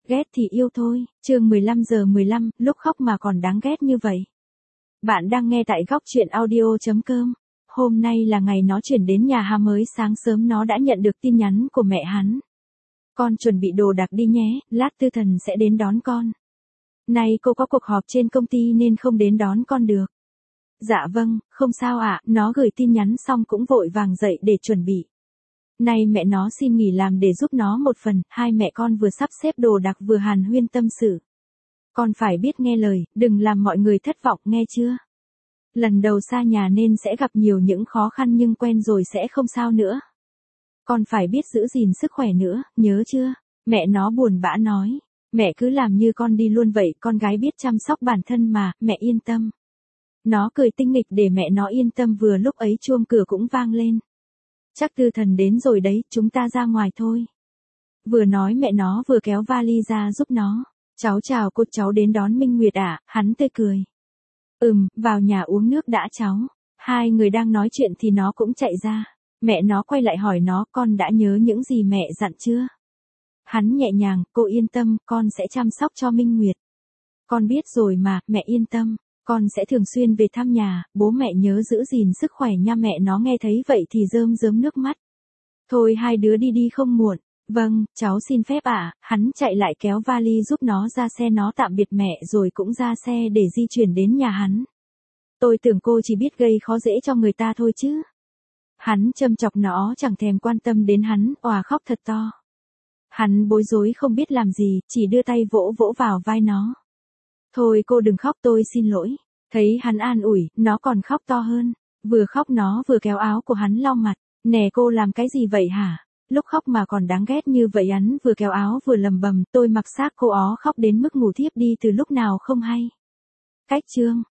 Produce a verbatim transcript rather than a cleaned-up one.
Ghét thì yêu thôi, chương mười lăm giờ mười lăm, lúc khóc mà còn đáng ghét như vậy. Bạn đang nghe tại góc truyện audio.com. Hôm nay là ngày nó chuyển đến nhà Hà mới sáng sớm nó đã nhận được tin nhắn của mẹ hắn. Con chuẩn bị đồ đạc đi nhé, lát Tư Thần sẽ đến đón con. Nay cô có cuộc họp trên công ty nên không đến đón con được. Dạ vâng, không sao ạ, nó gửi tin nhắn xong cũng vội vàng dậy để chuẩn bị. Nay mẹ nó xin nghỉ làm để giúp nó một phần, hai mẹ con vừa sắp xếp đồ đạc vừa hàn huyên tâm sự. Con phải biết nghe lời, đừng làm mọi người thất vọng nghe chưa? Lần đầu xa nhà nên sẽ gặp nhiều những khó khăn nhưng quen rồi sẽ không sao nữa. Con phải biết giữ gìn sức khỏe nữa, nhớ chưa? Mẹ nó buồn bã nói. Mẹ cứ làm như con đi luôn vậy, con gái biết chăm sóc bản thân mà, mẹ yên tâm. Nó cười tinh nghịch để mẹ nó yên tâm vừa lúc ấy chuông cửa cũng vang lên. Chắc Tư Thần đến rồi đấy, chúng ta ra ngoài thôi. Vừa nói mẹ nó vừa kéo vali ra giúp nó. Cháu chào cô, cháu đến đón Minh Nguyệt à, hắn tươi cười. Ừm, vào nhà uống nước đã cháu. Hai người đang nói chuyện thì nó cũng chạy ra. Mẹ nó quay lại hỏi nó, con đã nhớ những gì mẹ dặn chưa? Hắn nhẹ nhàng, cô yên tâm, con sẽ chăm sóc cho Minh Nguyệt. Con biết rồi mà, mẹ yên tâm. Con sẽ thường xuyên về thăm nhà, bố mẹ nhớ giữ gìn sức khỏe nha. Mẹ nó nghe thấy vậy thì rơm rớm nước mắt. Thôi hai đứa đi đi không muộn. Vâng, cháu xin phép ạ. À. Hắn chạy lại kéo vali giúp nó ra xe, nó tạm biệt mẹ rồi cũng ra xe để di chuyển đến nhà hắn. Tôi tưởng cô chỉ biết gây khó dễ cho người ta thôi chứ. Hắn châm chọc nó chẳng thèm quan tâm đến hắn, òa khóc thật to. Hắn bối rối không biết làm gì, chỉ đưa tay vỗ vỗ vào vai nó. Thôi cô đừng khóc, tôi xin lỗi. Thấy hắn an ủi, nó còn khóc to hơn. Vừa khóc nó vừa kéo áo của hắn lau mặt. Nè cô làm cái gì vậy hả? Lúc khóc mà còn đáng ghét như vậy. Hắn vừa kéo áo vừa lầm bầm, tôi mặc xác cô ó khóc đến mức ngủ thiếp đi từ lúc nào không hay. Cách chương